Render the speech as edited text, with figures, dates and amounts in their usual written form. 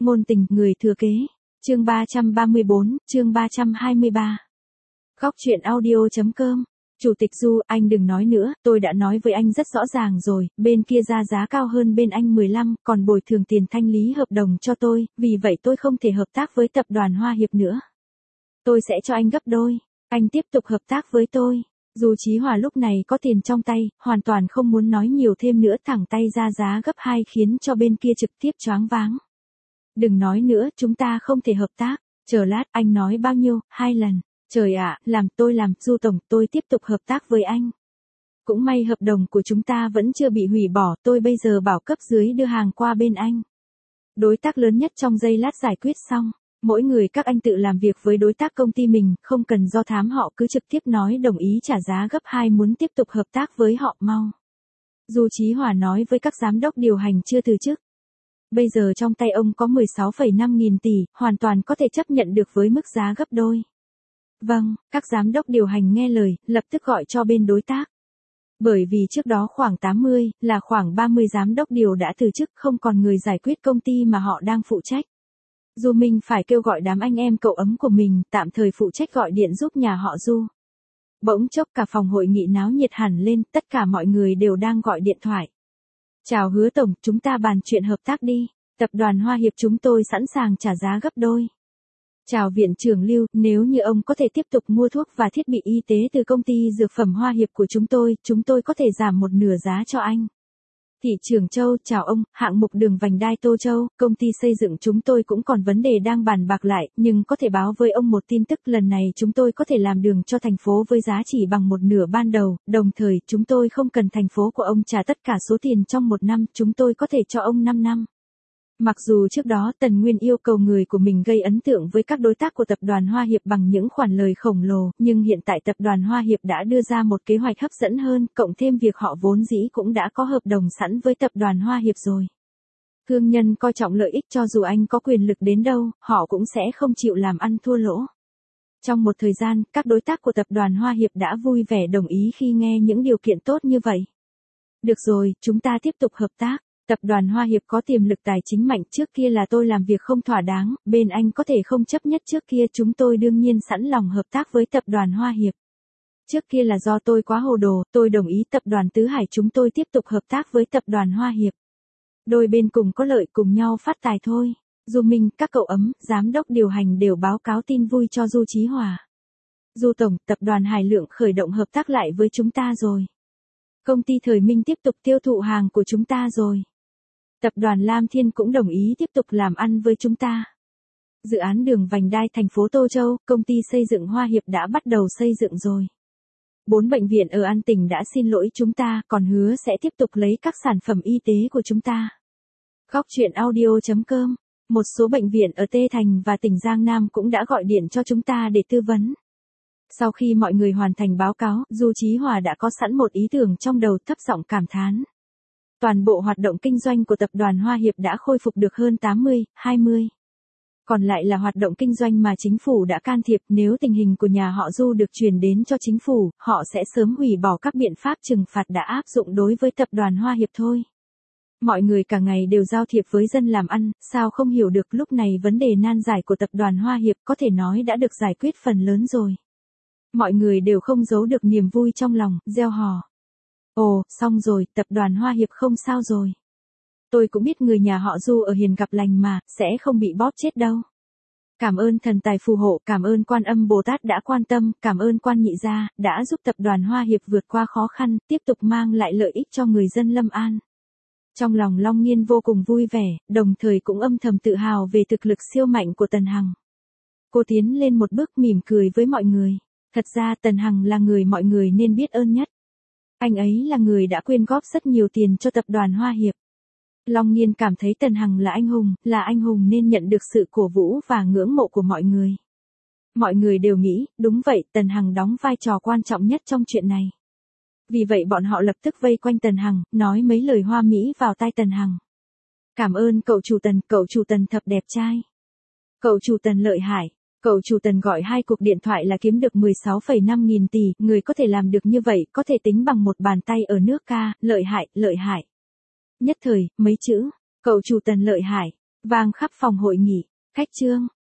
Ngôn tình, người thừa kế. Chương 334, chương 323. Góc truyện audio.com. Chủ tịch Du, anh đừng nói nữa, tôi đã nói với anh rất rõ ràng rồi, bên kia ra giá cao hơn bên anh 15, còn bồi thường tiền thanh lý hợp đồng cho tôi, vì vậy tôi không thể hợp tác với tập đoàn Hoa Hiệp nữa. Tôi sẽ cho anh gấp đôi, anh tiếp tục hợp tác với tôi. Du Chí Hòa lúc này có tiền trong tay, hoàn toàn không muốn nói nhiều thêm nữa, thẳng tay ra giá gấp 2 khiến cho bên kia trực tiếp choáng váng. Đừng nói nữa, chúng ta không thể hợp tác. Chờ lát, anh nói bao nhiêu, 2 lần. Trời ạ, làm, Du Tổng, tôi tiếp tục hợp tác với anh. Cũng may hợp đồng của chúng ta vẫn chưa bị hủy bỏ, tôi bây giờ bảo cấp dưới đưa hàng qua bên anh. Đối tác lớn nhất trong giây lát giải quyết xong. Mỗi người các anh tự làm việc với đối tác công ty mình, không cần do thám, họ cứ trực tiếp nói đồng ý trả giá gấp 2 muốn tiếp tục hợp tác với họ mau. Du Chí Hòa nói với các giám đốc điều hành chưa từ chức. Bây giờ trong tay ông có 16,5 nghìn tỷ, hoàn toàn có thể chấp nhận được với mức giá gấp đôi. Vâng, các giám đốc điều hành nghe lời, lập tức gọi cho bên đối tác. Bởi vì trước đó khoảng 80, là khoảng 30 giám đốc điều đã từ chức, không còn người giải quyết công ty mà họ đang phụ trách. Du Minh phải kêu gọi đám anh em cậu ấm của mình, tạm thời phụ trách gọi điện giúp nhà họ Du. Bỗng chốc cả phòng hội nghị náo nhiệt hẳn lên, tất cả mọi người đều đang gọi điện thoại. Chào Hứa Tổng, chúng ta bàn chuyện hợp tác đi. Tập đoàn Hoa Hiệp chúng tôi sẵn sàng trả giá gấp đôi. Chào Viện trưởng Lưu, nếu như ông có thể tiếp tục mua thuốc và thiết bị y tế từ công ty dược phẩm Hoa Hiệp của chúng tôi có thể giảm một nửa giá cho anh. Thị trưởng Châu, chào ông, hạng mục đường vành đai Tô Châu, công ty xây dựng chúng tôi cũng còn vấn đề đang bàn bạc lại, nhưng có thể báo với ông một tin tức, lần này chúng tôi có thể làm đường cho thành phố với giá chỉ bằng một nửa ban đầu, đồng thời chúng tôi không cần thành phố của ông trả tất cả số tiền trong 1 năm, chúng tôi có thể cho ông 5 năm. Mặc dù trước đó Tần Nguyên yêu cầu người của mình gây ấn tượng với các đối tác của tập đoàn Hoa Hiệp bằng những khoản lời khổng lồ, nhưng hiện tại tập đoàn Hoa Hiệp đã đưa ra một kế hoạch hấp dẫn hơn, cộng thêm việc họ vốn dĩ cũng đã có hợp đồng sẵn với tập đoàn Hoa Hiệp rồi. Thương nhân coi trọng lợi ích, cho dù anh có quyền lực đến đâu, họ cũng sẽ không chịu làm ăn thua lỗ. Trong một thời gian, các đối tác của tập đoàn Hoa Hiệp đã vui vẻ đồng ý khi nghe những điều kiện tốt như vậy. Được rồi, chúng ta tiếp tục hợp tác. Tập đoàn Hoa Hiệp có tiềm lực tài chính mạnh, trước kia là tôi làm việc không thỏa đáng, bên anh có thể không chấp nhất trước kia, chúng tôi đương nhiên sẵn lòng hợp tác với tập đoàn Hoa Hiệp. Trước kia là do tôi quá hồ đồ, tôi đồng ý tập đoàn Tứ Hải chúng tôi tiếp tục hợp tác với tập đoàn Hoa Hiệp. Đôi bên cùng có lợi, cùng nhau phát tài thôi. Du Minh, các cậu ấm, giám đốc điều hành đều báo cáo tin vui cho Du Chí Hòa. Du Tổng, tập đoàn Hải Lượng khởi động hợp tác lại với chúng ta rồi. Công ty Thời Minh tiếp tục tiêu thụ hàng của chúng ta rồi. Tập đoàn Lam Thiên cũng đồng ý tiếp tục làm ăn với chúng ta. Dự án đường vành đai thành phố Tô Châu, công ty xây dựng Hoa Hiệp đã bắt đầu xây dựng rồi. 4 bệnh viện ở An Tỉnh đã xin lỗi chúng ta, còn hứa sẽ tiếp tục lấy các sản phẩm y tế của chúng ta. Góc truyện audio.com. Một số bệnh viện ở Tê Thành và tỉnh Giang Nam cũng đã gọi điện cho chúng ta để tư vấn. Sau khi mọi người hoàn thành báo cáo, Du Chí Hòa đã có sẵn một ý tưởng trong đầu, thấp giọng cảm thán. Toàn bộ hoạt động kinh doanh của tập đoàn Hoa Hiệp đã khôi phục được hơn 80-20. Còn lại là hoạt động kinh doanh mà chính phủ đã can thiệp, nếu tình hình của nhà họ Du được truyền đến cho chính phủ, họ sẽ sớm hủy bỏ các biện pháp trừng phạt đã áp dụng đối với tập đoàn Hoa Hiệp thôi. Mọi người cả ngày đều giao thiệp với dân làm ăn, sao không hiểu được, lúc này vấn đề nan giải của tập đoàn Hoa Hiệp có thể nói đã được giải quyết phần lớn rồi. Mọi người đều không giấu được niềm vui trong lòng, reo hò. Ồ, xong rồi, tập đoàn Hoa Hiệp không sao rồi. Tôi cũng biết người nhà họ Du ở hiền gặp lành mà, sẽ không bị bóp chết đâu. Cảm ơn thần tài phù hộ, cảm ơn Quan Âm Bồ Tát đã quan tâm, cảm ơn Quan Nhị Gia, đã giúp tập đoàn Hoa Hiệp vượt qua khó khăn, tiếp tục mang lại lợi ích cho người dân Lâm An. Trong lòng Long Nghiên vô cùng vui vẻ, đồng thời cũng âm thầm tự hào về thực lực siêu mạnh của Tần Hằng. Cô tiến lên một bước mỉm cười với mọi người. Thật ra Tần Hằng là người mọi người nên biết ơn nhất. Anh ấy là người đã quyên góp rất nhiều tiền cho tập đoàn Hoa Hiệp. Long Nghiên cảm thấy Tần Hằng là anh hùng nên nhận được sự cổ vũ và ngưỡng mộ của mọi người. Mọi người đều nghĩ, đúng vậy, Tần Hằng đóng vai trò quan trọng nhất trong chuyện này. Vì vậy bọn họ lập tức vây quanh Tần Hằng, nói mấy lời hoa mỹ vào tai Tần Hằng. Cảm ơn cậu chủ Tần thật đẹp trai. Cậu chủ Tần lợi hại. Cậu chủ Tần gọi 2 cuộc điện thoại là kiếm được 16,5 nghìn tỷ, người có thể làm được như vậy, có thể tính bằng một bàn tay ở nước ca, lợi hại. Nhất thời, mấy chữ, cậu chủ Tần lợi hại, Vang khắp phòng hội nghị. Khách Trương.